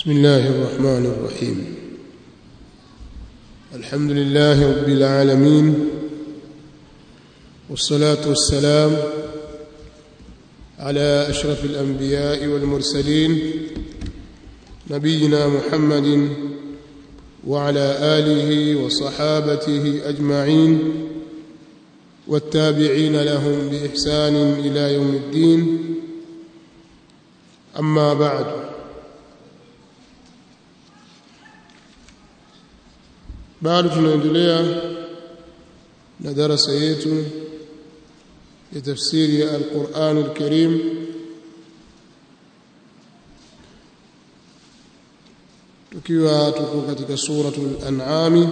بسم الله الرحمن الرحيم. الحمد لله رب العالمين، والصلاة والسلام على أشرف الأنبياء والمرسلين نبينا محمد وعلى آله وصحابته أجمعين والتابعين لهم بإحسان إلى يوم الدين. أما بعد، bado tunaendelea na darasa yetu ya tafsiri ya Al-Qur'an Al-Karim, tukiwa tuko katika suratul An'am,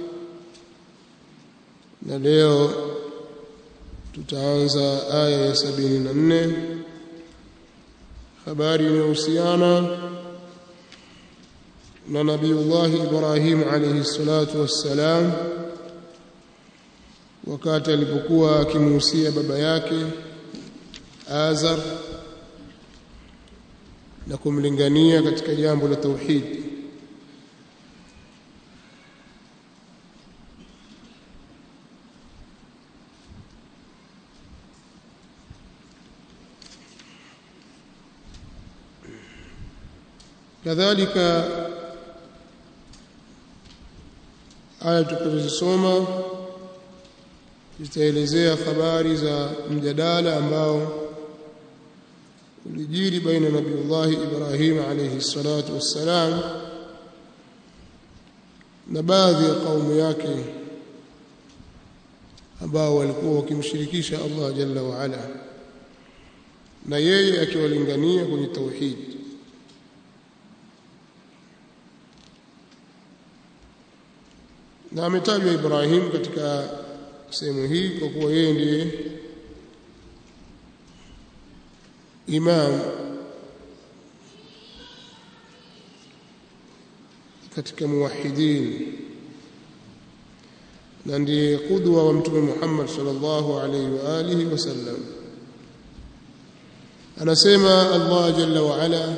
na leo tutaanza aya ya 74, habari inayohusiana na Nabiiullah Ibrahim alayhi salatu wassalam, wakati alipokuwa akimuhusia baba yake Azar na kumlingania katika jambo la tauhid. kadhalika aya tutakazosoma zitaelezea habari za mjadala ambao ulijiri baina Nabiiullah Ibrahim alayhi salatu wassalam na baadhi ya kaumu yake ambao walikuwa wakimshirikisha Allah jalla wa ala, na yeye akiwalingania kwenye tauhid. Na ametajwa Ibrahim katika sehemu hii kwa kuwa yeye ndiye imam katika muwahhidin na ndiye qudwa wa Mtume Muhammad sallallahu alayhi wa alihi wasallam. Anasema Allah jalla wa ala: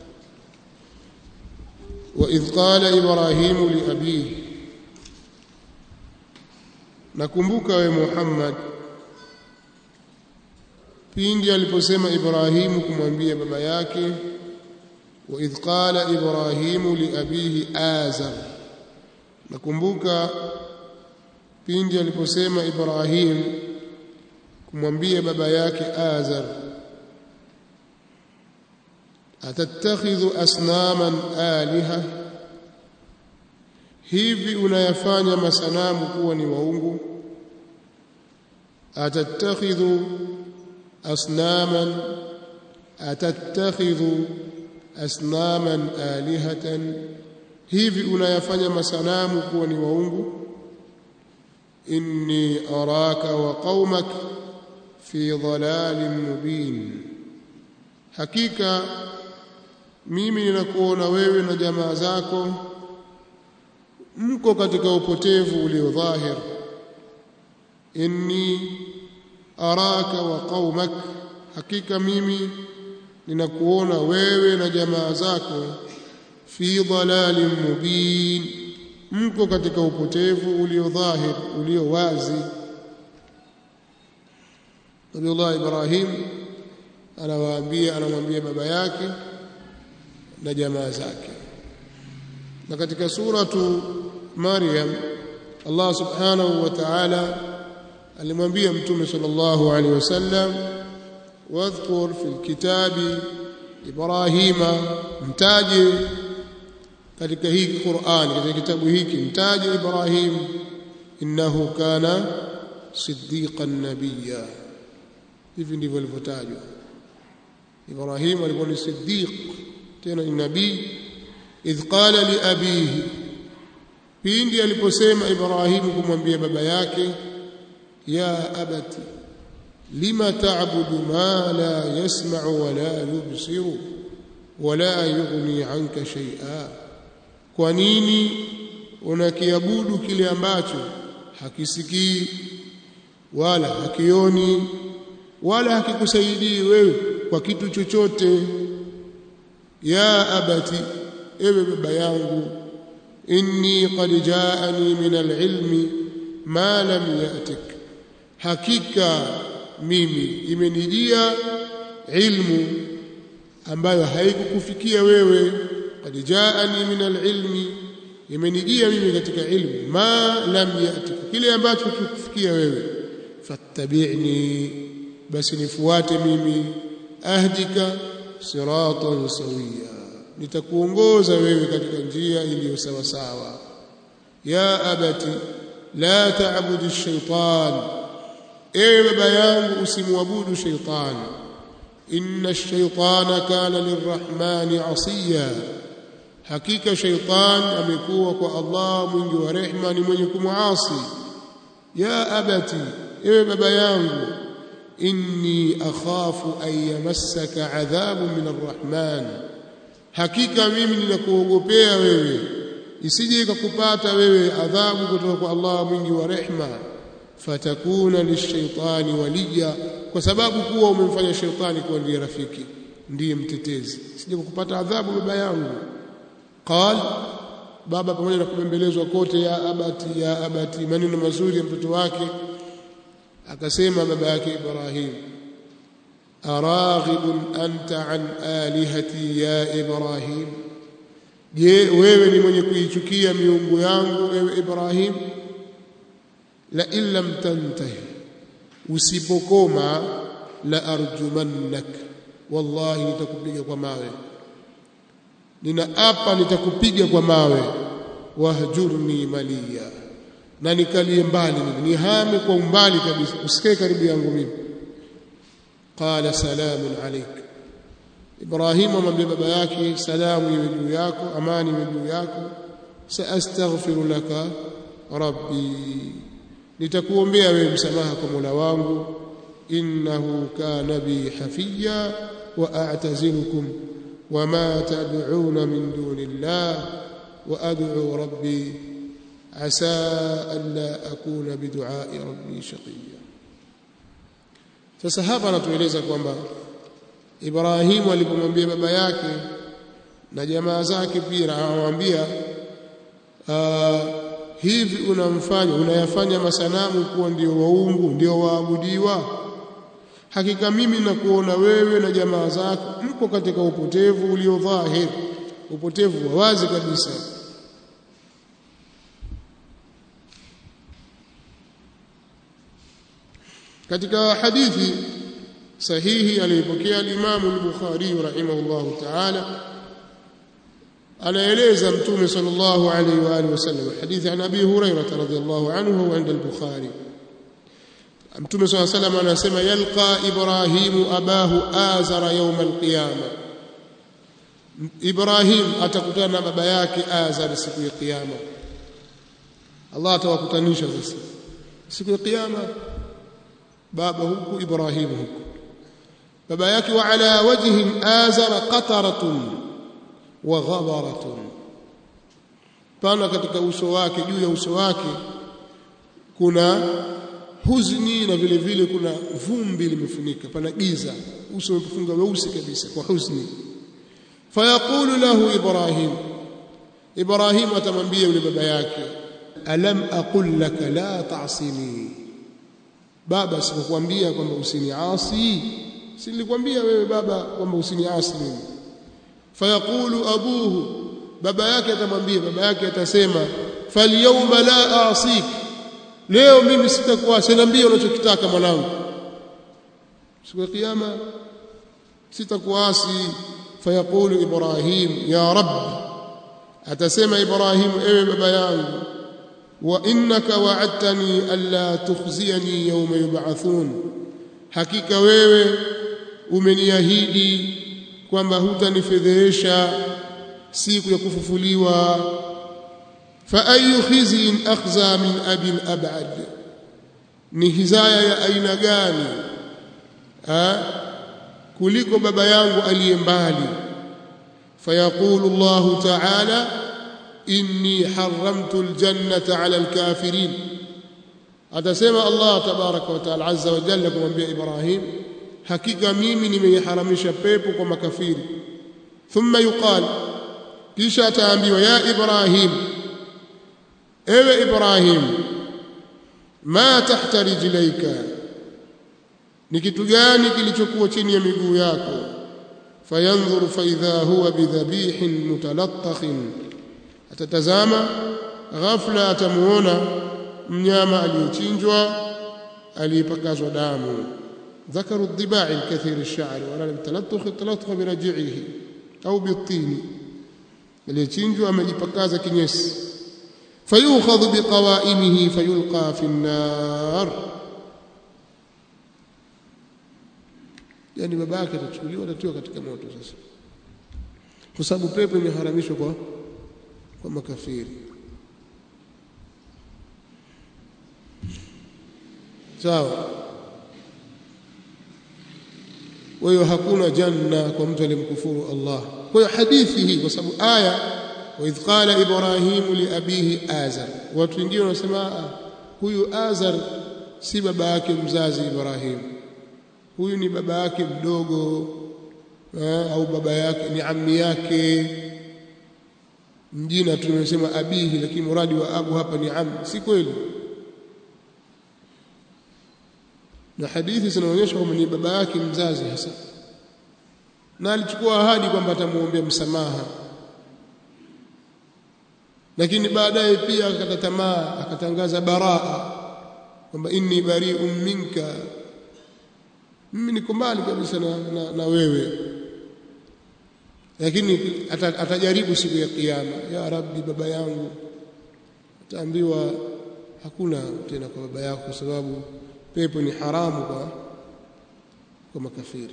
wa idh qala Ibrahimu li abihi, nakumbuka we Muhammad pindi aliposema Ibrahimu kumwambia baba yake. Wa idh qala Ibrahimu li abihi Azar, nakumbuka pindi aliposema Ibrahim kumwambia baba yake Azar, atattakhidhu asnaman aliha, hivi unayafanya masanamu kuwa ni waungu? Atattakhidhu asnaman alihatan, hivi unayafanya masanamu kuwa ni waungu? Inni araka wa qaumak fi dhalalin mubin, hakika mimi ninakuona wewe na jamaa zako mko katika upotevu ulio dhahir. Inni araka wa qaumak, hakika mimi ninakuona wewe na jamaa zako fi dhalalin mubin, mko katika upotevu ulio dhahir, ulio wazi. Nabiiullah Ibrahim anamwambia baba yake na jamaa zake. Na katika suratu Maryam Allah subhanahu wa ta'ala alimwambia Mtume sallallahu alaihi wasallam, wadhkur fil kitabi Ibrahima, mtaje katika hii Qur'an, katika kitabu hiki mtaje Ibrahim, innahu kana siddiqan nabiyya. Hivi ndivyo alivyotajwa Ibrahim, alikuwa ni siddiq, tena ni nabii. Idh qala li abihi, pindi aliposema Ibrahim kumwambia baba yake, ya abati lima ta'budu ma la yasma'u wa la yubsiru wa la yughni 'anka shay'a, kwa nini unakiabudu kile ambacho hakisikii wala hakioni wala hakikusaidii wewe kwa kitu chochote? Ya abati, ewe baba yangu, inni qad jaani min al-ilmi ma lam yatik, hakika mimi imenijia ilmu ambayo haikukufikia wewe. Qad jaani min al-ilmi, imenijia mimi katika ilmu ma lam yatik, kile ambacho hakikufikia wewe. Fattabi'ni, basi nifuate mimi, ahdika siratan sawiya, nitakuongoza wewe katika njia iliyo sawa sawa. Ya abati la ta'budu ash-shaytan, ewe baba yangu usimwabudu shaytan. Inna ash-shaytana kana lirrahmani asiya, hakika shaytan amekuwa kwa Allah mwingi wa rehema, ni mwenye kumuasi. Ya abati, ewe baba yangu, inni akhafu an yamassaka adhabun min arrahman, hakika mimi ninakuogopea wewe isije ikakupata wewe adhabu kutoka kwa Allah mwingi wa rehema. Fatakuna lishaitani waliya, kwa sababu kuwa umemfanya shaitani kuwa ndiye rafiki, ndiye mtetezi, isije kukupata adhabu baba yangu. Qal, baba pamoja na kubembelezwa kote, ya abati, maneno mazuri ya mtoto wake, akasema baba yake Ibrahim, araghibun anta an alihati ya Ibrahim, je, wewe ni mwenye kuichukia miungu yangu ewe Ibrahim? La illam tantahi, usipokoma, la arjumannak, wallahi nitakupiga kwa mawe, ninaapa nitakupiga kwa mawe. Wahjurni maliya, na nikalie mbali mimi, nihame kwa umbali kabisa, usikae karibu yangu mimi. Qala salamun alayk, Ibrahim amwambia baba yake, salamu iwe juu yako, amani iwe juu yako. Saastaghfiru laka rabbi, nitakuombea wewe msamaha kwa Mola wangu. Innahu kana bi hafiya wa a'tazilukum wama tad'una min dunillah wa ad'u rabbi asa an la akuna bidu'ai rabbi shaqiya. Sasa hapa anatueleza kwamba Ibrahim alipomwambia baba yake na jamaa zake pia anamwambia, hivi unayafanya masanamu kuwa ndio waungu, ndio waabudiwa? Hakika mimi nakuona wewe na jamaa zako mko katika upotevu ulio dhahiri, upotevu wa wazi kabisa. Katika hadithi sahihi aliyopokea al-Imam al-Bukhari rahimahullahu ta'ala, anaeleza Mtume sallallahu alayhi wa alihi wasallam, hadithi an Abi Hurairah radhiyallahu anhu wa inda al-Bukhari, Mtume sallallahu alayhi wasallam anasema, yalqa Ibrahim abahu Azara yawm al-qiyama, Ibrahim atakutana na baba yake Azar siku ya kiyama. Allah atawakutanisha sasa siku ya kiyama, baba huku Ibrahim huku baba yake. Wa ala wajhi Azara qataratun wa ghabaratun, pana katika uso wake, juu ya uso wake kuna huzuni na vile vile kuna vumbi limefunika, pana giza, uso umefunga weusi kabisa kwa huzuni. Fayaqulu lahu Ibrahim atamwambia yule baba yake, alam aqul laka la ta'sini, baba sikukwambia kwamba usiniasi? Si nilikwambia wewe baba kwamba usiniasi mimi? Fayaqulu abuhu, baba yake atamwambia, baba yake atasema, falyawma la asik, leo mimi sitakuasi, niambie unachokitaka mwanangu, siku ya kiyama sitakuasi. Fayaqulu Ibrahim, ya Rabb, atasema Ibrahim, ewe baba yangu, wa innaka wa'adtani alla tukhziyani yawma yub'athun, hakika wewe umeniahidi kwamba hutanifedhesha siku ya kufufuliwa. Fa ayu khizin akhza min abi al-ab'ad, ni hizaya ya aina gani kuliko baba yangu aliye mbali. Fayaqulu Allah ta'ala, inni haramtu al-jannata 'ala al-kafirin, atasema Allah tabaraka wa ta'ala azza wa jalla kumwambia Ibrahim, hakika mimi nimeiharamisha pepo kwa makafiri. Thumma yuqal, kisha ataambiwa ya Ibrahim, ewe Ibrahim, ma tahta rijlaika, ni kitu gani kilichokuwa chini ya miguu yako? Fayanzuru fa idha huwa bidhabihin mutalattakhin, atatazama ghafla atamuona mnyama aliyechinjwa aliyepakazwa damu. ذكروا الضباع الكثير الشعر ولا التلطخ برجعه أو بالطين aliyechinjwa amejipakaza kinyesi. Fayukhadhu biqawaimihi fayulqa fi an-nar, yani babake atachukuliwa atatiwa katika moto. Sasa kwa sababu pepo imeharamishwa kwa makafiri. Sawa. Kwa hiyo hakuna janna kwa mtu aliyemkufuru Allah. Kwa hiyo hadithi hii, kwa sababu aya wa idh qala Ibrahim li abihi Azar, watu wengine wanasema huyu Azar si baba yake mzazi Ibrahim, huyu ni baba yake mdogo, au baba yake ni ammi yake. Mjina tunasema abihi, lakini muradi wa abu hapa ni ammi. Si kweli. Na hadithi zinaonyesha kwamba ni baba yake mzazi hasa, na alichukua ahadi kwamba atamuombea msamaha, lakini baadaye pia akakata tamaa, akatangaza baraa kwamba inni bari'un minka, mimi niko mbali kabisa na wewe. Lakini atajaribu siku ya kiyama, ya Rabbi, baba yangu. Ataambiwa hakuna tena kwa baba yako, kwa sababu pepo ni haramu kwa makafiri.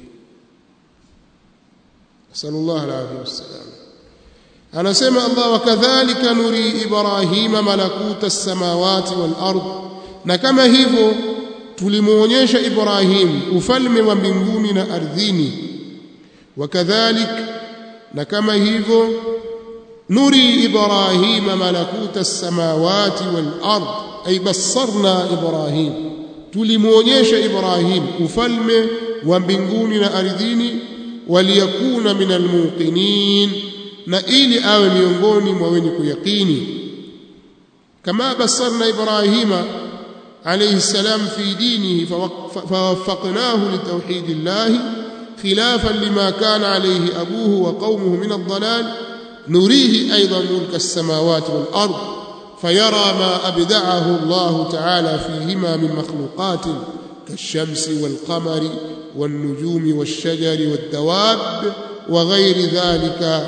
Sallallahu alayhi wasallam. Anasema Allah, wakadhalika nuri Ibrahima malakuta as-samawati wal ard, na kama hivyo tulimuonyesha Ibrahim ufalme wa mbinguni na ardhini. Wakadhalik, na kama hivyo nuri Ibrahima malakuta as-samawati wal ard, ay bassarna Ibrahim, tulimuonyesha Ibrahim ufalme wa mbinguni na ardhini. Waliyakuna minal muqinin, na ili awe miongoni mwa wenye kuyaqini. Kama basarna Ibrahima alayhi salam fi dinihi fawaffaqnahu litawhidillahi khilafan lima kana alayhi abuhu wa qaumuhu min ad-dalal, nurihi aidan mulka as-samawati wal ard fayara ma abda'ahu Allah ta'ala fihima min makhluqatin كالشمس والقمر والنجوم والشجر والدواب وغير ذلك،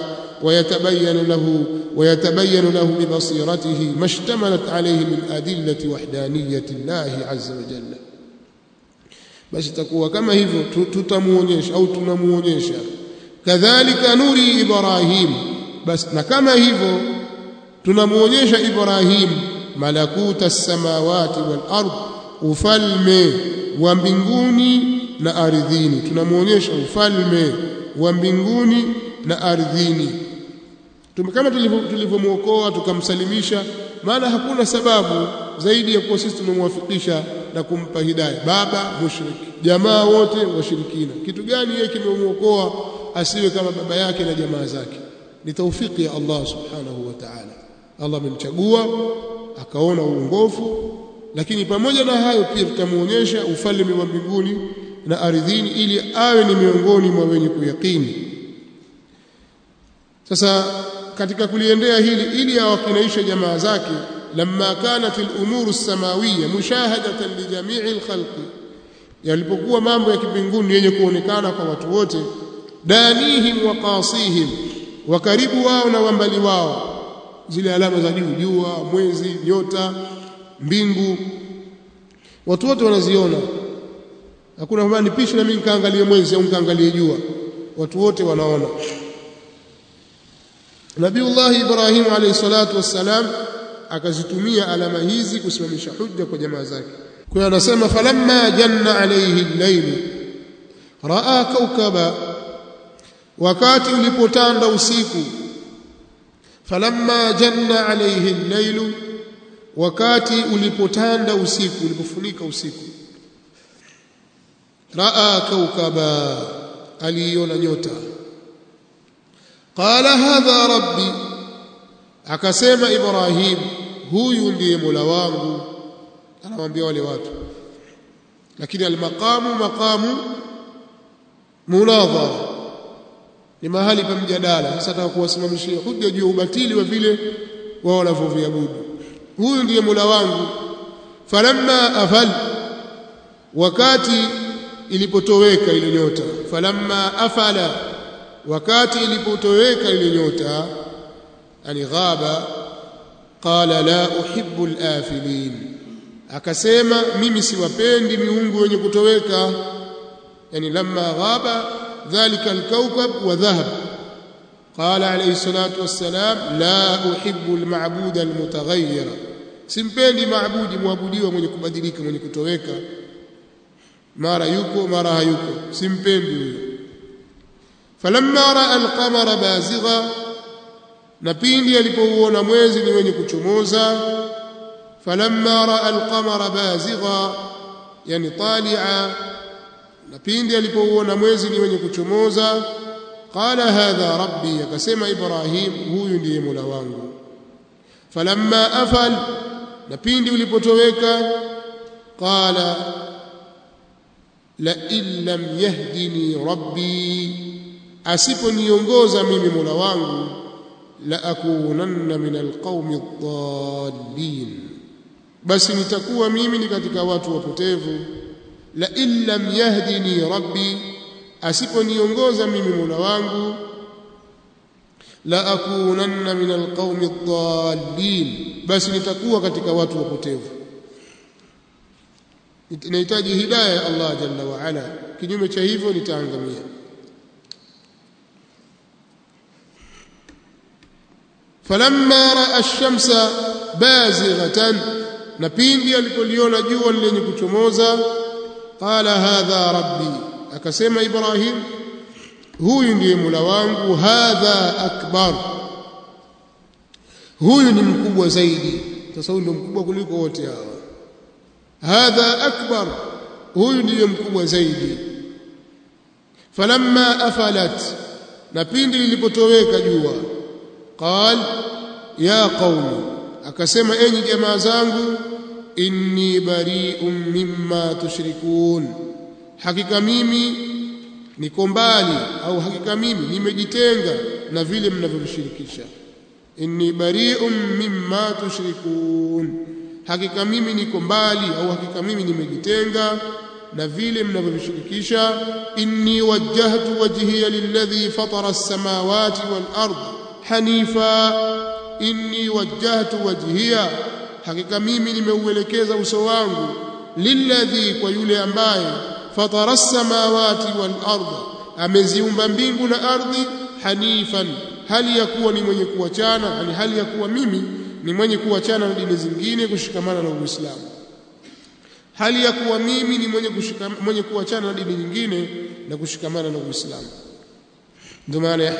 ويتبين له ببصيرته ما اشتملت عليه من أدلة وحدانية الله عز وجل. بس تقوى كما hivyo tutamuonyesha au tunamuonyesha. Kadhalika nuri Ibrahim, bas na kama hivyo tunamuonyesha Ibrahim malakuta as-samawati wal ard, ufalme wa mbinguni na ardhini. Tunamuonyesha ufalme wa mbinguni na ardhini. Kama tulivyomuokoa tukamsalimisha, maana hakuna sababu zaidi ya kuwa sisi tumemwafikisha na kumpa hidayah. Baba mushriki, jamaa wote washirikina. Kitu gani yeye kimemuokoa asiwe kama baba yake na jamaa zake? Ni taufiki ya Allah subhanahu wa ta'ala. Allah amemchagua akaona uongofu, lakini pamoja na hayo pia tutamuonyesha ufalme wa mbinguni na ardhini ili awe ni miongoni mwa wenye kuyakini. Sasa katika kuliendea hili ili awakinaisha jamaa zake, lamma kanat al-umuru as-samawiyya mushahadatan li jami'i al-khalqi, yalipokuwa mambo ya kibinguni yenye kuonekana kwa watu wote, danihim wa qasihim, wa karibu wao na wambali wao, zile alama za juu, jua, mwezi, nyota, mbingu, watu wote wanaziona. Hakuna kwamba nipishe na mimi nikaangalie mwezi au nikaangalie jua, watu wote wanaona. Nabiullah Ibrahim alayhi salatu wassalam akazitumia alama hizi kusimamisha hujja kwa jamaa zake. Kwa hiyo anasema falamma janna alayhi al-layl raa kawkaba, wakati ulipotanda usiku. Falamma janna alayhi al-layl, wakati ulipotanda usiku, ulipofunika usiku. Raa kawkaba, aliona nyota. Qala hadha rabbi, akasema Ibrahim huyu ndiye Mola wangu anawaambia wale watu lakini al-maqamu maqamu munadhara ni mahali pa mjadala sasa nataka kuwasimamishia hujja juu ubatili wa vile wao wanavyoviabudu huyu ndiye Mola wangu falamma afal wakati ilipotoweka ile nyota falamma afala wakati ilipotoweka ile nyota ani ghaba qala la uhibbu al-afilin akasema mimi siwapendi miungu wenye kutoweka yani lamma ghaba dhalika al-kawkab wa dhahab qala alayhi salatu wassalam la uhibbu al-ma'buda al-mutaghayyira simpendi maabudi muabudiwa mwenye kubadilika mwenye kutoweka mara yuko mara hayuko simpendi huyo falamma raa al-qamara bazigha na pindi alipouona mwezi ni wenye kuchomoza falamma raa al-qamara bazigha yani tali'a na pindi alipouona mwezi ni wenye kuchomoza qala hadha rabbi akasema Ibrahim huyu ndiye Mola wangu falamma afal na pindi ulipotoweka qala la illam yahdini rabbi asiponiongoza mimi Mola wangu la akunanna min alqawmi ad-dallin basi nitakuwa mimi ni katika watu wapotevu la illam yahdini rabbi asiponiongoza mimi Mola wangu la akunanna min alqawmi ad-dallin basi nitakuwa katika watu wapotevu nahitaji hidayah ya Allah jalla wa ala kinyume cha hivyo nitaangamia falamma raa ash-shamsa bazighatan na pindi alipoliona jua lenye kuchomoza qala hadha rabbi akasema Ibrahim huyu ndiye Mola wangu hadha akbar huyu ni mkubwa zaidi sasa huyu ndio mkubwa kuliko wote hawa hadha akbar huyu ndiye mkubwa zaidi falamma afalat na pindi lilipotoweka jua qal ya qaumi akasema enyi jamaa zangu inni bari'un mimma tushrikun hakika mimi niko mbali au hakika mimi nimejitenga na vile mnavyovishirikisha inni bari'un mimma tushrikun hakika mimi niko mbali au hakika mimi nimejitenga na vile mnavyovishirikisha inni wajjahtu wajhiya lilladhi fatara as-samawati wal ard hanifa inni wajjahtu wajhiya hakika mimi nimeuelekeza uso wangu lilladhi kwa yule ambaye fatara as-samawati wal ard ameziumba mbingu na ardhi hanifan hali ya kuwa ni mwenye kuachana yani hali ya kuwa mimi ni mwenye kuachana na dini zingine kushikamana na Uislamu hali ya kuwa mimi ni mwenye kuachana na dini nyingine na kushikamana na Uislamu ndio maana ya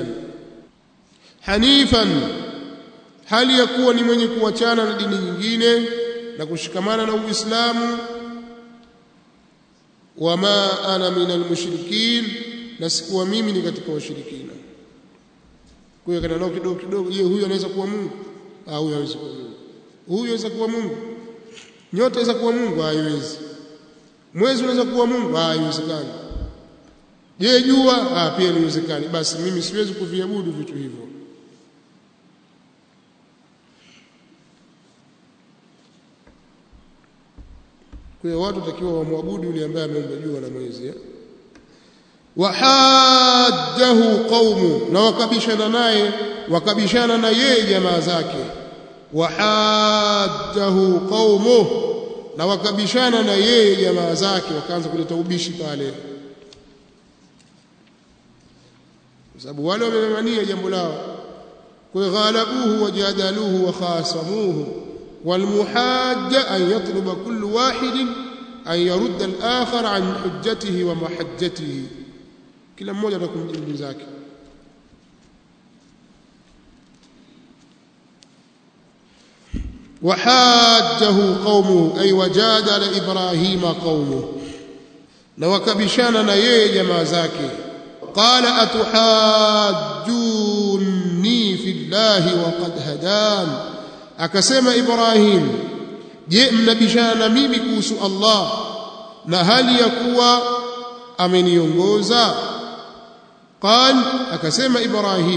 hanifan hali ya kuwa ni mwenye kuachana na dini nyingine na kushikamana na Uislamu wama ana minal mushrikin na sikuwa mimi ni katika washirikina kwa hiyo kana nao kidogo kidogo je huyu anaweza kuwa Mungu au huyu hawezi kuwa Mungu huyu anaweza kuwa Mungu nyota inaweza kuwa Mungu haiwezi mwezi unaweza kuwa Mungu haiwezekani je jua pia haiwezekani basi mimi siwezi kuviabudu vitu hivyo kwa hiyo watu takiwa wamwabudu yule ambaye ameumba jua na mwezi wahajjahu qaumu na wakabishana na yeye jamaa zake wahajjahu qaumu na wakabishana na yeye jamaa zake wakaanza kuleta ubishi pale kwa sababu wale wamemania jambo lao kwa ghalabuhu wajadaluhu wa khasamuhu والمحاج أن يطلب كل واحد أن يرد الآخر عن حجته ومحجته كلا mmoja atakumjibu zake وحاجه قومه أي وجادل إبراهيم قومه na wakabishana na yeye jamaa zake qala atuhajjuni fillahi wa qad hadan akasema Ibrahim je mnabishana mimi kuhusu Allah na hali ya kuwa ameniongoza قال akasema Ibrahim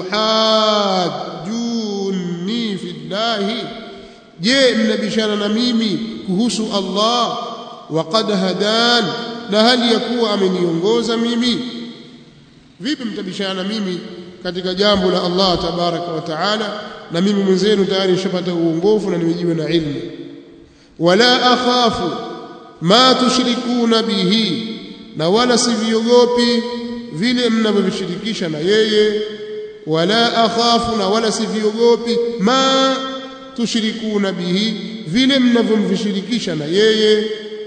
atuhajjuni fillahi je mnabishana na mimi kuhusu Allah waqad hadan na hali ya kuwa ameniongoza mimi vipi mtabishana na mimi katika jambo la Allah tabaraka wa taala na mimi mwenzenu tayari nishapata uongofu na nimejiwa na ilmu wala akhafu ma tushrikuna bihi na wala siviogopi vile mnavyovishirikisha na yeye wala akhafu na wala siviogopi ma tushrikuna bihi vile mnavyomshirikisha na yeye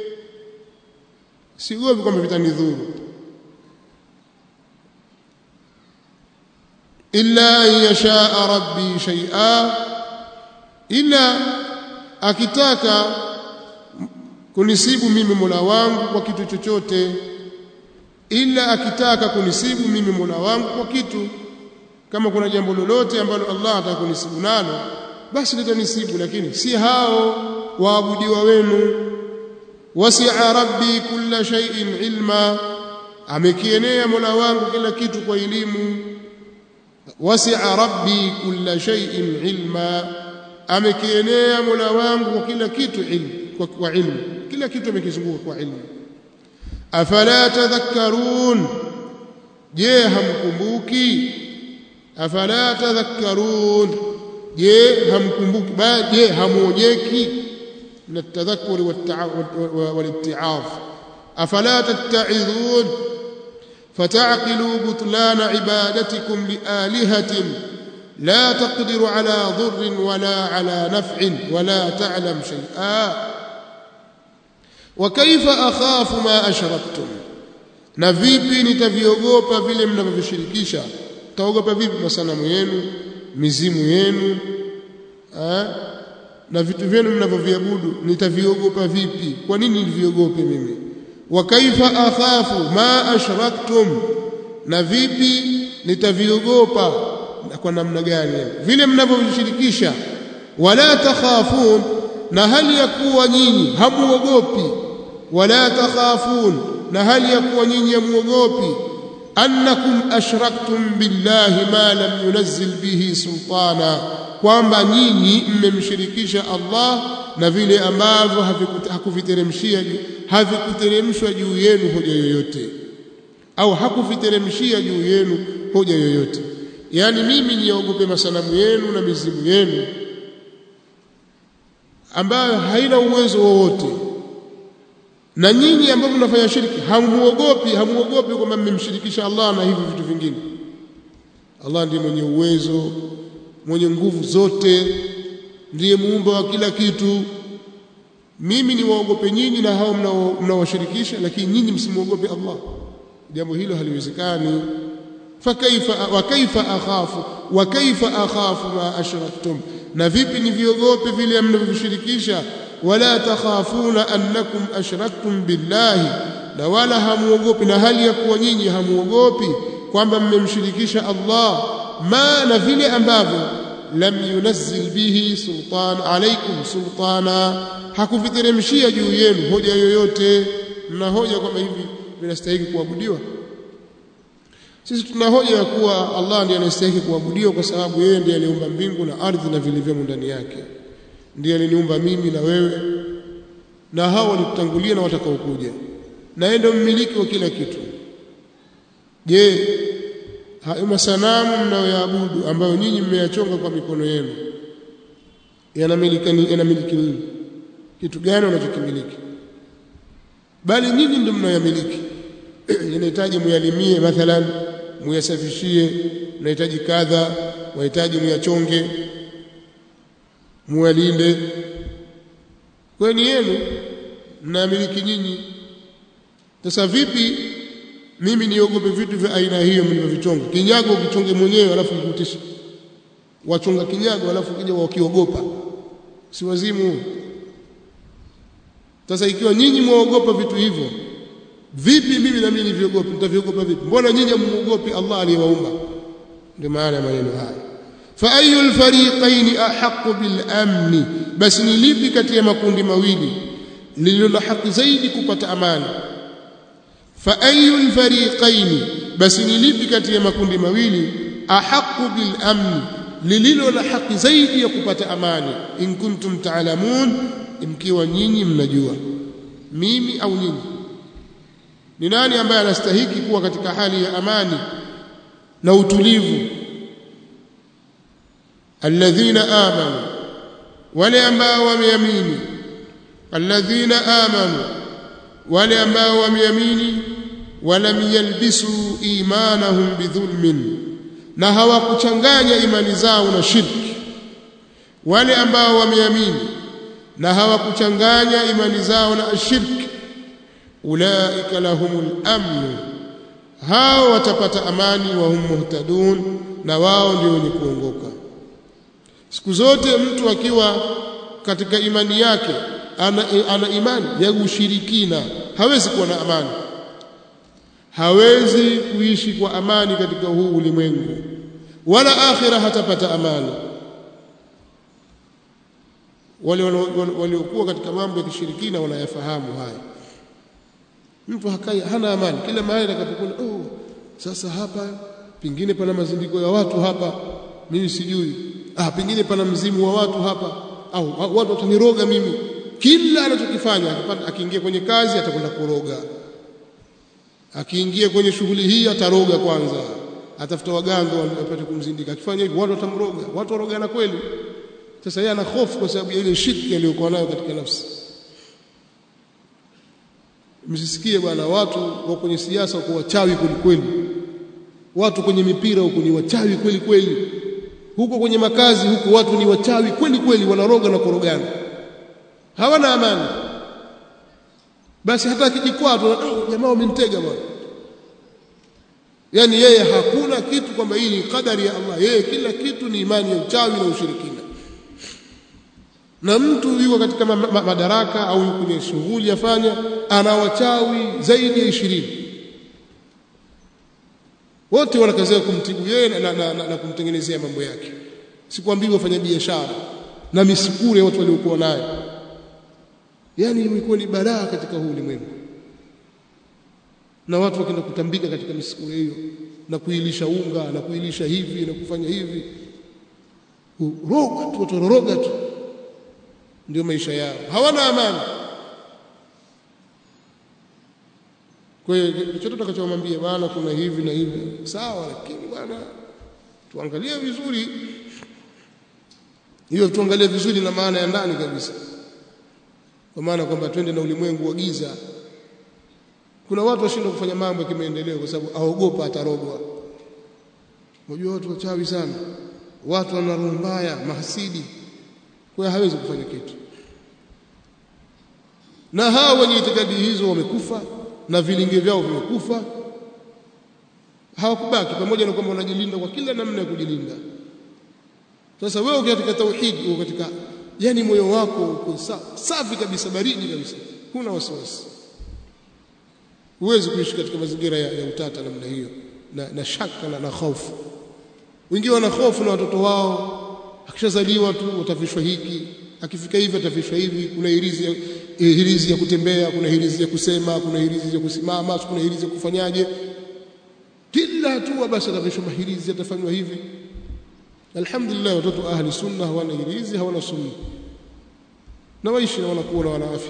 siogopi kwamba vitanidhuru illa yasha rabbi shay'a illa akitaka kunisibu mimi Mola wangu kwa kitu chochote ila akitaka kunisibu mimi Mola wangu kwa kitu kama kuna jambo lolote ambalo Allah atakunisibu nalo basi litanisibu lakini si hao waabudiwa wenu wasi'a rabbi kulla shay'in ilma amekienea Mola wangu kila kitu kwa elimu wasi'a rabbi kulla shay'in ilma amekienea Mola wangu kwa kila kitu ilmu kwa ilmu kila kitu amekizunguka kwa ilmu afala tadhakkarun je hamkumbuki afala tadhakkarun je hamkumbuki je hamuonyeki na tadhakkur wal-itti'az afala tatta'idhun fata'qilu butlana ibadatikum li alihatin la taqdiru ala dhurrin wala ala naf'in wala ta'lam shay'a وكيف اخاف ما اشركتم na vipi nitaviogopa vile mnavyovishirikisha taogopa vipi masanamu yenu mizimu yenu na vitu vyenu mnavyoviabudu nitaviogopa vipi kwa nini niviogope mimi wa kaifa akhafu ma ashraktum na vipi nitaviogopa kwa namna gani vile mnavyovishirikisha wala takhafun na hali ya kuwa nyinyi hamuogopi wala takhafun na hali ya kuwa nyinyi hamuogopi annakum ashraktum billahi ma lam yunzil bihi sultana kwamba nyinyi mmemshirikisha Allah na vile ambavyo havikuteremshwa juu yenu hoja yoyote au hakuviteremshia juu yenu hoja yoyote yani mimi niogope masanamu yenu na mizimu yenu ambayo haina uwezo wowote na nyinyi ambao mnafanya shirki hamuogopi kwamba mmemshirikisha Allah na hivyo vitu vingine Allah ndiye mwenye uwezo mwenye nguvu zote ndiye muumba wa kila kitu mimi ni waogope nyinyi na hao mnaowashirikisha lakini nyinyi msimuogope Allah jambo hilo haliwezekani wa kaifa akhafu ma ashraktum na vipi niviogope vile mnavyovishirikisha wala takhafuna annakum ashraktum billahi na wala hamuogopi na hali ya kuwa nyinyi hamuogopi kwamba mmemshirikisha Allah na vile ambavyo lam yunazzil bihi sultan alaykum sultana hakuviteremshia juu yenu hoja yoyote mna hoja kwamba hivi vinastahili kuabudiwa sisi tuna hoja ya kuwa Allah ndiye anastahili kuabudiwa kwa sababu yeye ndiye aliumba mbingu na ardhi na vilivyomo ndani yake ndiye aliniumba mimi na wewe na hao walitutangulia na watakaokuja na yeye ndiye mmiliki wa kila kitu je hayo masanamu mnayoyaabudu ambayo nyinyi mmeyachonga kwa mikono yenu yanamiliki nini kitu gani wanachokimiliki bali nyinyi ndio mnayamiliki inahitaji muyalimie mathalan muyasafishie unahitaji kadha unahitaji muyachonge muwalinde kwani yenu mnamiliki nyinyi sasa vipi mimi niogope vitu vya aina hiyo mlivyovichonga kinyago ukichonge mwenyewe alafu mkutisha wachonga kinyago alafu kija wakiogopa si wazimu sasa ikiwa nyinyi muogopa vitu hivyo vipi mimi na mimi niviogope? Nitaviogopa vipi? Mbona nyinyi hamuogopi Allah aliyewaumba? Ndio maana ya maneno haya. Fa ayul fariqaini ahqqu bil amni, basi ni lipi kati ya makundi mawili lililo na haki zaidi kupata amani? Fa ayul fariqaini, basi ni lipi kati ya makundi mawili ahqqu bil amni, lililo na haki zaidi ya kupata amani? In kuntum ta'lamun, mkiwa nyinyi mnajua. Mimi au nyinyi? Ni nani ambaye anastahili kuwa katika hali ya amani na utulivu? Alladhina amanu, wale ambao wameamini. Alladhina amanu, wale ambao wameamini. Walam yalbisu imanahum bidhulmin, na hawakuchanganya imani zao na shirki. Wale ambao wameamini na hawakuchanganya imani zao na shirki, ulaika lahumul amn, hao watapata amani. Wa hum muhtadun, na wao ndio wenye kuongoka. Siku zote mtu akiwa katika imani yake ana imani ya ushirikina, hawezi kuwa na amani, hawezi kuishi kwa amani katika huu ulimwengu, wala akhira hatapata amani. Wale waliokuwa katika mambo ya kishirikina wanayafahamu haya. Mtu hakai hana amani, kila mahali atakapokuwa sasa hapa pengine pana mazindiko ya watu hapa, mimi sijui, pengine pana mzimu wa watu hapa, au watu wataniroga mimi. Kila anachokifanya, akiingia kwenye kazi atakwenda kuroga, akiingia kwenye shughuli hii ataroga kwanza, atafuta waganga wapate kumzindika. Akifanya hivyo watu watamroga, watu warogana kweli. Sasa yeye ana hofu kwa sababu ya ile shirki aliyokuwa nayo katika nafsi. Msisikie bwana, watu wa kwenye siasa wako wachawi kweli kweli, watu kwenye mipira huko ni wachawi kweli kweli, huko kwenye makazi huko watu ni wachawi kweli kweli, wanaroga na korogana, hawana amani. Basi hata akijikwaa tu, jamaa wamenitega bwana. Yani yeye hakuna kitu kwamba hii ni kadari ya Allah, yeye kila kitu ni imani ya uchawi na ushirikina. Na mtu yuko katika madaraka au yuko kwenye shughuli afanya, ana wachawi zaidi ya 20, wote wanakazia kumtibu yeye na kumtengenezea mambo yake. Sikwambii wafanya biashara na misikure watu waliokuwa nayo. Yani imekuwa ni balaa katika huu ulimwengu, na watu wakienda kutambika katika misikure hiyo na kuilisha unga na kuilisha hivi na kufanya hivi, roga tu, watu roga tu, ndio maisha yao, hawana amani. Kwa hiyo chochote tutakachomwambia bwana kuna hivi na hivi sawa, lakini bwana tuangalie vizuri hiyo, tuangalie vizuri na maana ya ndani kabisa, kwa maana kwamba twende na ulimwengu wa giza. Kuna watu washindwa kufanya mambo ya kimaendeleo kwa sababu aogopa atarogwa. Unajua watu wachawi sana, watu wana roho mbaya, mahasidi, kwa hiyo hawezi kufanya kitu. Na hao wenye itikadi hizo wamekufa na vilinge vyao vimekufa, hawakubaki, pamoja na kwamba wanajilinda kwa kila namna ya kujilinda. Sasa wewe ukiwa katika tauhid, uko katika yani moyo wako uko safi kabisa, baridi kabisa, huna wasiwasi, huwezi kuishi katika mazingira ya utata namna hiyo na shaka na hofu. Wengine wana hofu na watoto wao, akishazaliwa tu utafishwa hiki, akifika hivi atafishwa hivi. Kuna hirizi ya kutembea, kuna hirizi ya kusema, kuna hirizi ya kusimama, kuna hirizi ya kufanyaje, kila hatua basi atafishwa mahirizi, atafanywa hivi. Alhamdulillah, watoto ahli sunna hawana hirizi, hawana sunna, na waishi na wanakuwa na wana afya.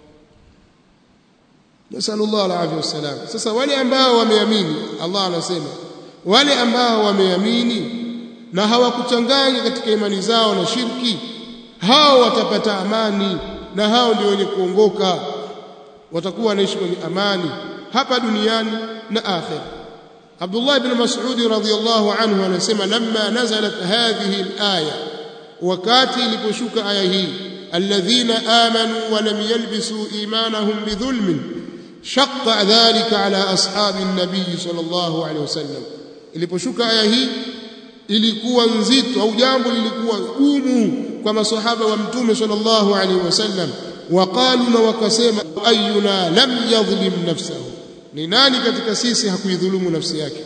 Nasallallahu alaihi wasallam. Sasa wale ambao wameamini, Allah anasema wale ambao wameamini na hawakuchanganya katika imani zao na shirki, hao watapata amani, na hao ndio wenye kuongoka, watakuwa wanaishi kwenye amani hapa duniani na akhera. Abdullah ibn Mas'ud radhiyallahu anhu anasema, lamma nazalat hadhihi al-aya, wakati iliposhuka aya hii, alladhina amanu wa lam yalbisu imanahum bidhulmin, shaqqa dhalika ala ashabi an-nabiy sallallahu alayhi wasallam. Iliposhuka aya hii ilikuwa nzito, au jambo lilikuwa gumu kwa masahaba wa mtume sallallahu alayhi wasallam. Waqalu, na wakasema, ayuna lam yadhlim nafsahu, ni nani katika sisi hakuidhulumu nafsi yake?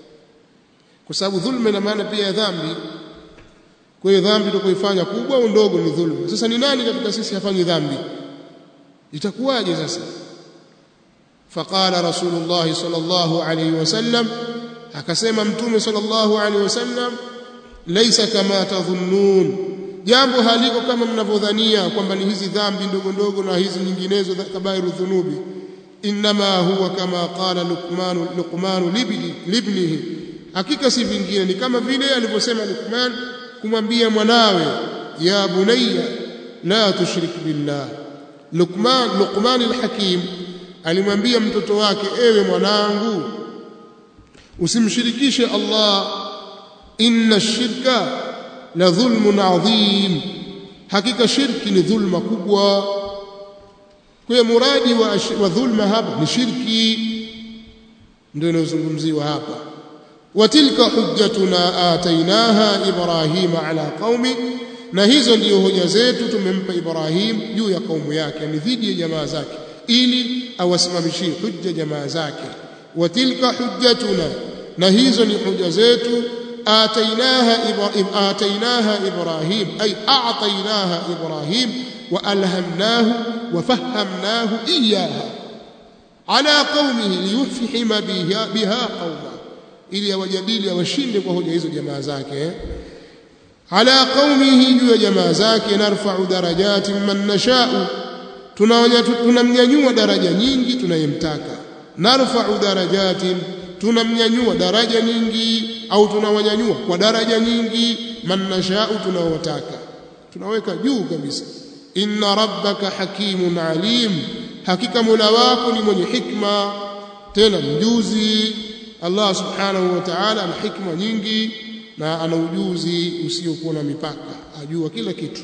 Kwa sababu dhulma ina maana pia ya dhambi. Kwa hiyo dhambi tukoifanya kubwa au ndogo ni dhulma. Sasa ni nani katika sisi hafanyi dhambi? Itakuwaje sasa? Faqala Rasulullah sallallahu alayhi wasallam, akasema Mtume sallallahu alayhi wasallam, laysa kama tadhunnun, jambo haliko kama mnavyodhania kwamba ni hizi dhambi ndogo ndogo na hizi nyinginezo kabairu dhunubi. Inma huwa kama qala Luqman libnihi, hakika si vingine, ni kama vile alivyosema Luqman kumwambia mwanawe, ya bunayya la tushrik billah. Luqman al-Hakim alimwambia mtoto wake, ewe mwanangu usimshirikishe Allah, inna ash-shirka la dhulmun adhim, hakika shirki ni dhulma kubwa. Kwa muradi wa dhulma hapa ni shirki, ndio inazungumziwa hapa. Watilka hujjatuna atainaha Ibrahima ala qaumi, na hizo ndio hoja zetu tumempa Ibrahim juu ya kaumu yake, ni dhidi ya jamaa zake, ili awasimamishie hujja jamaa zake. Watilka hujjatuna, na hizo ni hoja zetu, atainaha Ibrahim ay a'tainaha Ibrahim wa alhamnahu wa fahamnahu iyyaha ala qaumihi liyufhima biha qauma, ili awajadili awashinde kwa hoja hizo jamaa zake. Ala qaumihi, juu ya jamaa zake. Narfa'u darajatin man nasha'u, tunamnyanyua daraja nyingi tunayemtaka. Narfa'u darajatin, tunamnyanyua daraja nyingi, au tunawanyanyua kwa daraja nyingi. Man nasha'u, tunawataka, tunaweka juu kabisa. Inna rabbaka hakimun alim, hakika Mola wako ni mwenye hikma tena mjuzi. Allah subhanahu wa ta'ala ana hikma nyingi na ana ujuzi usiokuwa na mipaka, ajua kila kitu.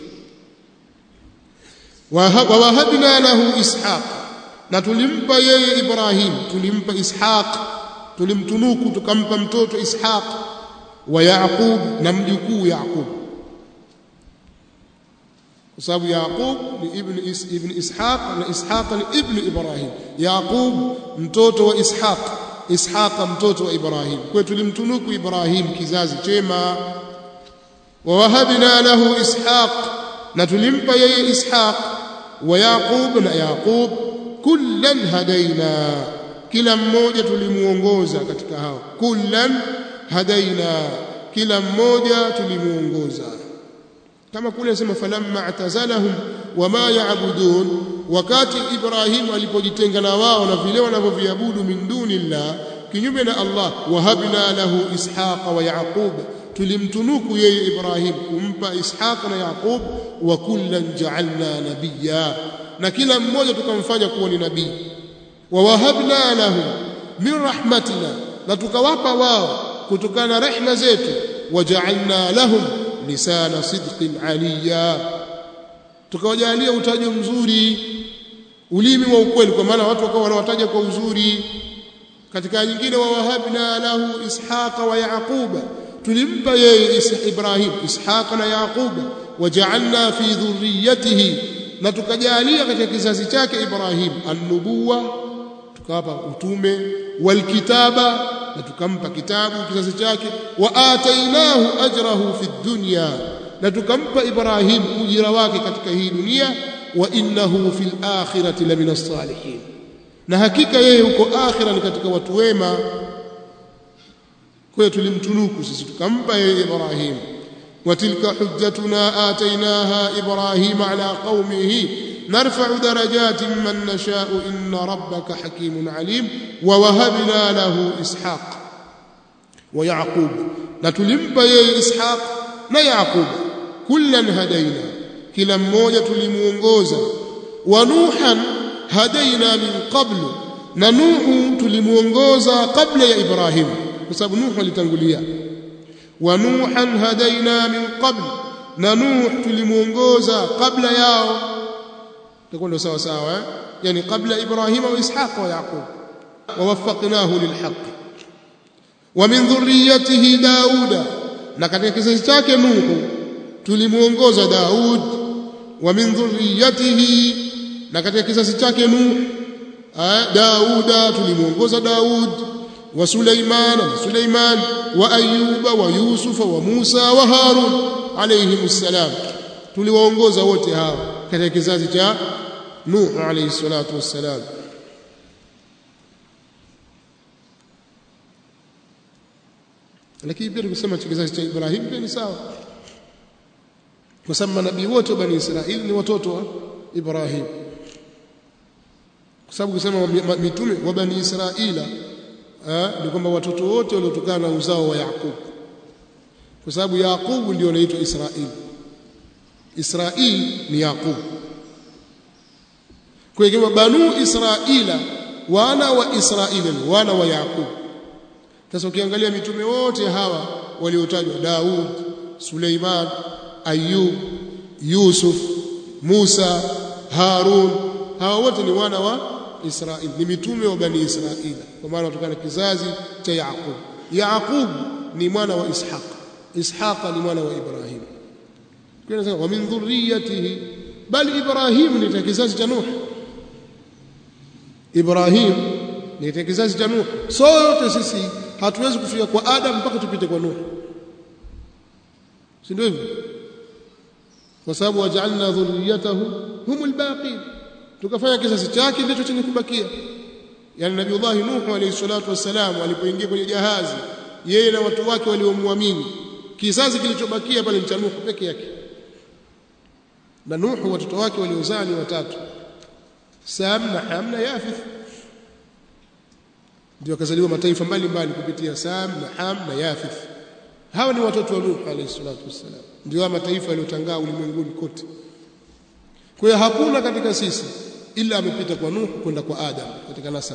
Wa wahabna lahu Ishaq, na tulimpa yeye Ibrahim, tulimpa Ishaq, tulimtunuku tukampa mtoto Ishaq. Wa Yaqub, na mjukuu Yaqub, kwa sababu Yaqub ni ibn Ishaq na Ishaq ni ibn Ibrahim. Yaqub mtoto wa Ishaq, Ishaq mtoto wa Ibrahim. Kwa tulimtunuku Ibrahim kizazi chema. Wa wahabna lahu Ishaq, na tulimpa yeye Ishaq. Wa Yaqub, na Yaqub. Kullan hadaina, kila mmoja tulimuongoza katika hao. Kullan hadaina, kila mmoja tulimuongoza. Kama kule anasema falamma atazalahum wama yaabudun, wakati Ibrahim alipojitenga na wao na vile wanavyoviabudu min dunillah, kinyume na Allah. Wahabna lahu Ishaqa wa Yaqub, tulimtunuku yeye Ibrahim kumpa Ishaq na Yaqub. Wa kullan ja'alna nabiyya, na kila mmoja tukamfanya kuwa ni nabii. Wa wahabna lahum min rahmatina, na tukawapa wao kutokana na rehema zetu. Waja'alna lahum lisana sidqin aliyya, tukawajalia utajo mzuri, ulimi wa ukweli, kwa maana watu wakawa wanawataja kwa uzuri. Katika nyingine, wa wahabna lahu Ishaqa wa Yaquba, tulimpa yeye Ibrahim Ishaqa na Yaquba. Waja'alna fi dhurriyyatihi, na tukajalia katika kizazi chake Ibrahim an-nubuwa, tukawapa utume, wal kitaba, na tukampa kitabu kizazi chake. Wa atainahu ajrahu fi dunya, na tukampa Ibrahim ujira wake katika hii dunia. Wa innahu fil akhirati lamina salihin, na hakika yeye huko akhira ni katika watu wema. Kwa hiyo tulimtunuku sisi tukampa yeye Ibrahim. Wa tilka hujjatuna atainaha Ibrahim ala qaumihi narfa'u darajatin man nasha'u inna rabbaka hakimun alim. Wa wahabna lahu Ishaq wa Yaqub, na tulimpa yeye Ishaq na Yaqub. Kullan hadaina, kila mmoja tulimuongoza. Wa Nuhan hadaina min qablu, na Nuhu tulimuongoza kabla ya Ibrahim, kwa sababu Nuhu alitangulia. Wa Nuhan hadaina min qablu, na Nuh tulimuongoza kabla yao. تكون سوا سوا يعني قبل إبراهيم وإسحاق ويعقوب. ووفقناه للحق. ومن ذريته داود, na katika kizazi chake Nuhu tulimuongoza Daud. Wa min dhurriyyatihi, na katika kizazi chake Nuh Dauda tulimuongoza Daud, wa Suleiman wa Ayuba wa Yusufa wa Musa wa Harun alayhimus salam, tuliwaongoza wote hao katika kizazi cha Nuh alayhi salatu wassalam. Lakini pia tukisema kizazi cha Ibrahim pia ni sawa, kwa sababu manabii wote wa Bani Israili ni watoto wa Ibrahim, kwa sababu kusema mitume wa Bani Israila ni kwamba watoto wote waliotokana na uzao wa Yaqub, kwa sababu Yaqub ndio anaitwa Israili. Israili ni Yaqub. Kwa hiyo Banu Israila wana wa Israila wana wa Yaqub. Sasa ukiangalia mitume wote hawa waliotajwa, Daud, Suleiman, Ayub, Yusuf, Musa, Harun, hawa wote ni wana wa Israili, ni mitume wa Bani Israila, kwa maana kutokana kizazi cha Yaqub. Yaqub ni mwana wa Ishaq, Ishaq ni mwana wa Ibrahim. Kwa hiyo wa min dhurriyyatihi, bali Ibrahim ni kizazi cha Nuh. Ibrahim ni kizazi cha Nuh. Sote sisi hatuwezi kufika kwa Adam mpaka tupite kwa Nuh, si ndio hivyo? Kwa sababu waja'alna dhurriyyatahu humul baqin, tukafanya kizazi chake ndicho chenye kubakia. Yani Nabiiullah Nuh alayhi salatu wassalam alipoingia kwenye jahazi, yeye na watu wake waliomwamini, kizazi kilichobakia pale ni cha Nuh peke yake. Na Nuh watoto wake waliozaa ni watatu, Sam na Ham na Yafith. Ndio akazaliwa mataifa mbalimbali kupitia Sam na Ham na Yafith. Hawa ni watoto wa Nuh alayhi salatu wassalam, ndio mataifa yaliyotangaa ulimwenguni kote. Kwa hiyo hakuna katika sisi ila amepita kwa Nuh kwenda kwa Adam katika nasab.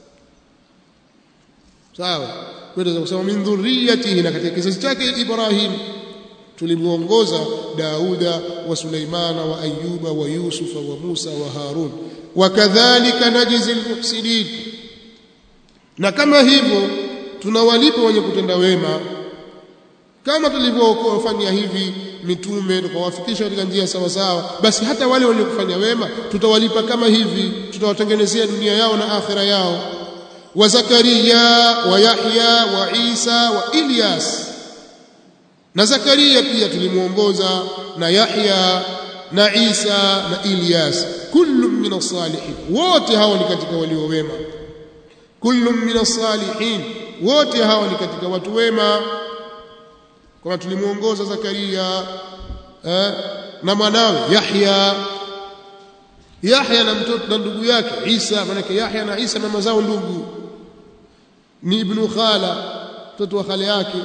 Sawa? Kwa hiyo kusema min dhurriyyatihi, na katika kizazi chake Ibrahim tulimuongoza Dauda wa Suleimana wa Ayuba wa Yusufa wa Musa wa Harun, wa kadhalika najzi almuhsinin, na kama hivyo tunawalipa wenye kutenda wema. Kama tulivyofanya hivi mitume tukawafikisha katika njia sawa sawa, basi hata wale wenye kufanya wema tutawalipa kama hivi, tutawatengenezea dunia yao na akhira yao. Wa Zakaria wa Yahya wa Isa wa Ilyas, na Zakaria pia tulimuongoza, na Yahya na Isa na Ilyas, kullu min as-salihin, wote hao ni katika walio wema. Kullu min as-salihin, wote hao ni katika watu wema. Kwa tulimuongoza Zakaria na mwanawe Yahya na mtoto na ndugu yake Isa, maana Yahya na Isa mama zao ndugu, ni ibn khala, mtoto wa khale yake.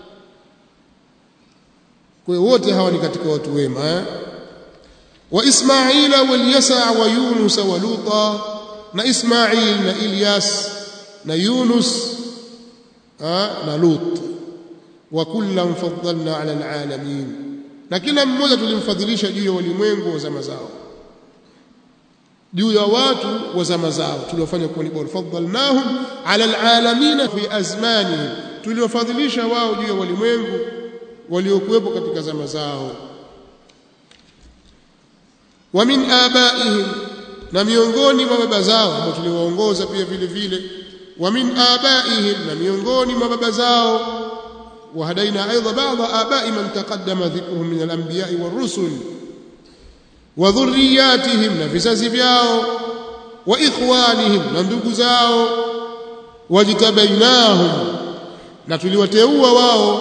Kwa hiyo wote hawa ni katika watu wema. Wa Ismaila wal Yasa wa Yunus wa Luta, na Ismail na Ilyas na Yunus na Lut. Wa kullam faddalna ala alalamin, na kila mmoja tulimfadhilisha juu ya walimwengu wa zama zao, juu ya watu wa zama zao tuliofanya kuwa ni bora. Faddalnahum ala alalamin fi azmanihim, tuliwafadhilisha wao juu ya walimwengu waliokuwepo katika zama zao. Wa min abaihim, na miongoni mwa baba zao ambao tuliwaongoza pia vile vile. Wa min abaihim, na miongoni mwa baba zao. وهدينا أيضا بعض آباء من تقدم ذكرهم من الأنبياء والرسل وذرياتهم نفسز بياو وإخوانهم نندق زاو واجتبيناهم نتلوتهوا واو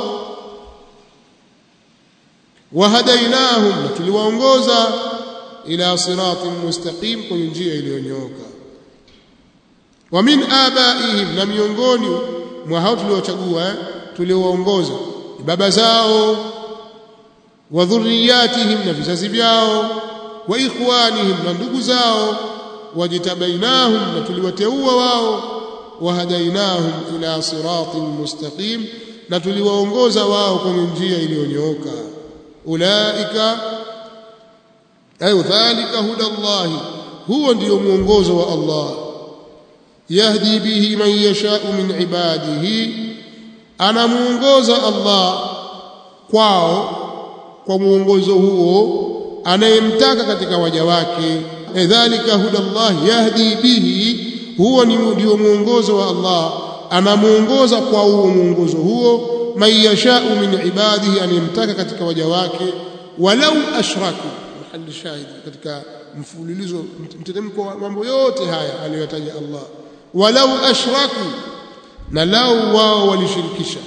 وهديناهم نتلوانغوزا إلى صراط مستقيم كنجيه iliyonyooka. ومن آبائهم na miongoni mwa hao tuliochagua tuliowaongoza baba zao, wa dhurriyatihim na vizazi vyao, wa ikhwanihim na ndugu zao, wajitabainahum na tuliwateua wao, wa hadainahum ila siratin mustaqim na tuliwaongoza wao kwenye njia iliyonyooka. Ulaika ay dhalika hudallahi, huo ndio mwongozo wa Allah. Yahdi bihi man yasha'u min ibadihi, anamuongoza Allah kwao kwa muongozo huo anayemtaka katika waja wake. Dhalika hudallah yahdi bihi huo ndio muongozo wa Allah, anamuongoza kwa huo muongozo huo man yasha'u min ibadihi, anemtaka katika waja wake, walau ashraku. Mahali shahidi katika mfululizo mteremko wa mambo yote haya aliyotaja Allah, walau ashraku, na lau wao walishirikisha.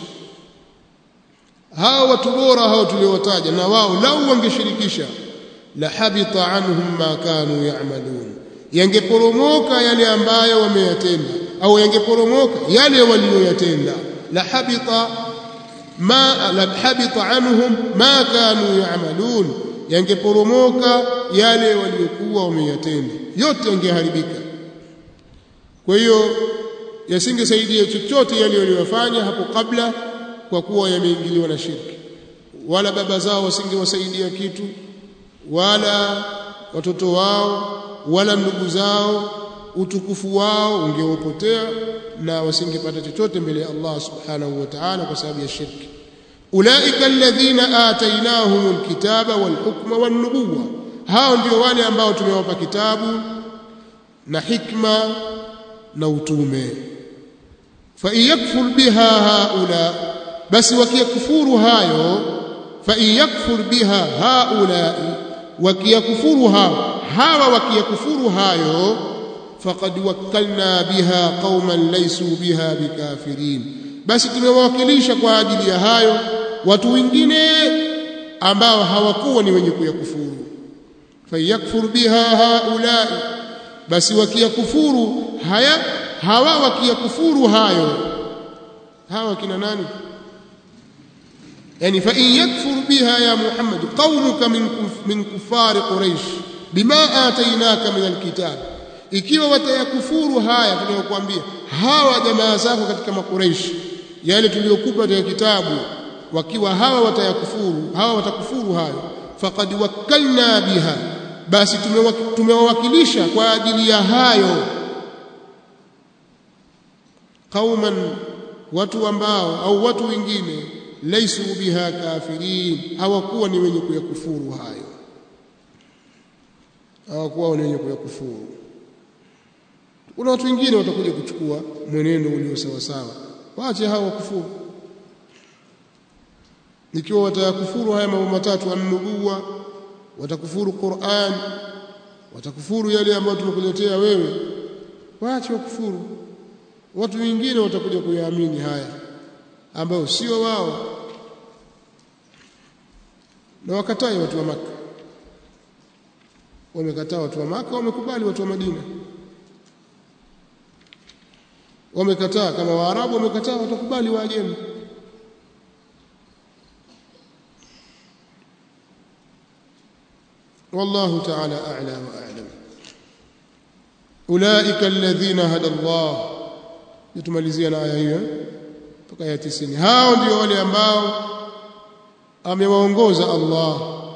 Hao watu bora hao tuliotaja, na wao lau wangeshirikisha, la habita anhum ma kanu ya'malun, yangeporomoka yale ambayo wameyatenda, au yangeporomoka yale walioyatenda. La habita anhum ma kanu ya'malun, yangeporomoka yale waliokuwa wameyatenda, yote yangeharibika. Kwa hiyo yasingesaidia chochote yale waliyofanya hapo kabla, kwa kuwa yameingiliwa na shirki. Wala baba zao wasingewasaidia kitu, wala watoto wao, wala ndugu zao, utukufu wao ungeopotea na wasingepata chochote mbele ya Allah subhanahu wa ta'ala kwa sababu ya shirki. Ulaika alladhina atainahumul kitaba wal hukma wan nubuwwa, hao ndio wale ambao tumewapa kitabu na hikma na utume. Fa yakfur biha haula, basi wakiyakufuru hayo, fa yakfur biha haula, wakiyakufuru hawa wakiyakufuru hayo, faqad wakkalna biha qauman laysu biha bikafirin, basi tumewakilisha kwa ajili ya hayo watu wengine ambao hawakuwa ni wenye kuyakufuru. Fa yakfur biha haula, basi wakiyakufuru hawa wakiyakufuru hayo, hawa kina nani? Yani fa in yakfur biha ya Muhammad qaumuka min kuffar Quraish bima atainaka min alkitab, ikiwa watayakufuru haya tunayokuambia hawa jamaa zako katika makuraish, yale tuliyokupa katika kitabu, wakiwa hawa watayakufuru, hawa watakufuru hayo, faqad wakkalna biha, basi tumewawakilisha kwa ajili ya hayo qauman, watu ambao au watu wengine, laisu biha kafirin, hawakuwa ni wenye kuyakufuru hayo, hawakuwa ni wenye kuyakufuru. Kuna watu wengine watakuja kuchukua mwenendo ulio sawa sawa, waache hao wakufuru. Ikiwa watayakufuru haya mambo matatu, an-nubuwa, watakufuru Qur'an, watakufuru yale ambayo tumekuletea wewe, waache wakufuru. Watu wengine watakuja kuyaamini haya ambao sio wao, na wakatai watu wa Makka. Wamekataa watu wa Makka, wamekubali watu wa Madina. Wamekataa kama Waarabu, wamekataa watakubali Waajemi. والله تعالى أعلى وأعلم. أولئك الذين هدى الله, يتمalizia aya hiyo mpaka ya 90. Hao ndio wale ambao amewaongoza Allah.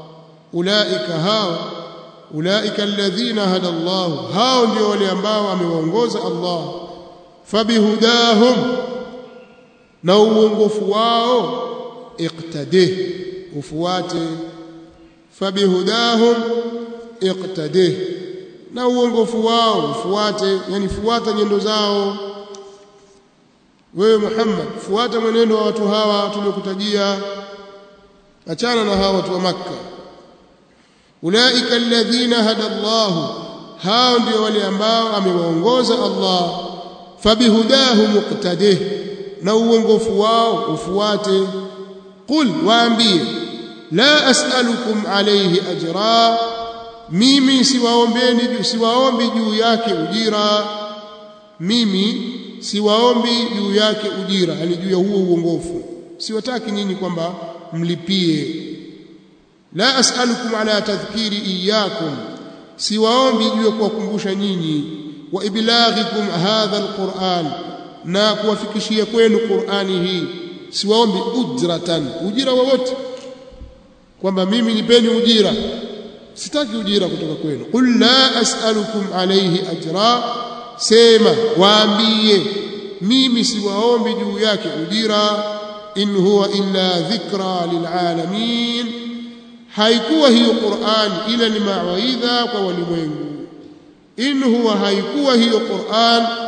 Ulaika alladhina hada Allah, hao ndio wale ambao amewaongoza Allah. Fabihudahum, na uongofu wao, iqtadih, ufuate. Fabihudahum iqtadih, na uongofu wao ufuate, yani fuata nyendo zao. Wewe Muhammad, fuata mwenendo wa watu hawa tuliokutajia, achana na hawa watu wa Makka. Ulaika alladhina hada Allah, hao ndio wale ambao amewaongoza Allah. Fabihudahum iqtadih, na uongofu wao ufuate. Qul, waambie, la as'alukum alayhi ajra, mimi siwaombi juu yake ujira. Mimi siwaombi juu yake ujira, yani juu ya huo uongofu. Siwataki nyinyi kwamba mlipie. La as'alukum ala tadhkiri iyyakum, siwaombi juu ya kuwakumbusha nyinyi. Wa iblaghikum hadha alquran, na kuwafikishia kwenu Qur'ani hii. Siwaombi ujratan, ujira wowote, kwamba mimi nipeni ujira. Sitaki ujira kutoka kwenu. Qul la as'alukum alayhi ajra, sema waambie mimi siwaombi juu yake ujira. In huwa illa dhikra lilalamin, haikuwa hiyo Qur'an ila ni mawaidha kwa walimwengu. In huwa, haikuwa hiyo Qur'an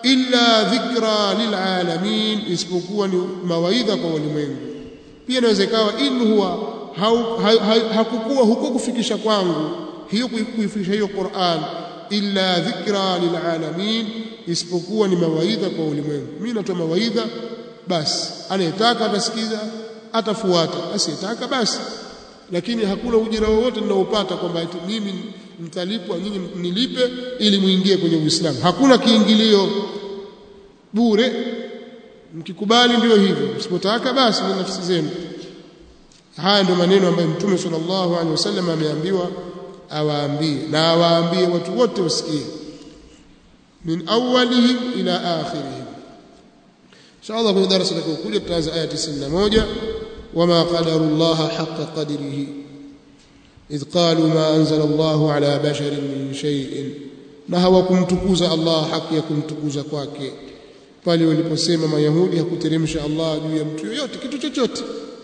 illa dhikra lilalamin, isipokuwa ni mawaidha kwa walimwengu. Pia inaweza ikawa in huwa hakukuwa huko kufikisha kwangu hiyo kuifikisha hiyo Qur'an illa dhikra lilalamin, isipokuwa ni mawaidha kwa ulimwengu. Mimi natoa mawaidha basi, anayetaka atasikiza atafuata, asiyetaka basi. Lakini hakuna ujira wowote ninaopata kwamba mimi mtalipwa nyinyi nilipe ili muingie kwenye Uislamu. Hakuna kiingilio, bure. Mkikubali ndio hivyo, msipotaka basi ni nafsi zenu. Haya ndio maneno ambayo Mtume sallallahu alaihi wasallam ameambiwa awaambie, na awaambie watu wote wasikie, min awwalihim ila akhirihim. Inshallah kwenye darasa litakokuja tutaanza aya 91, wama qadarullaha haqqa qadrihi idh qalu ma anzala Allahu ala basharin min shay'in, na hawakumtukuza Allah haki ya kumtukuza kwake pale waliposema Mayahudi hakuteremsha Allah juu ya mtu yoyote kitu chochote.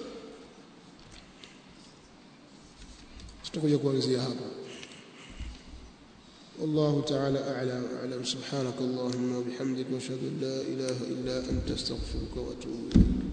tutakuja kuanzia hapa. والله تعالى أعلى وأعلم. سبحانك اللهم وبحمدك وأشهد أن لا إله إلا أنت أستغفرك وأتوب إليك.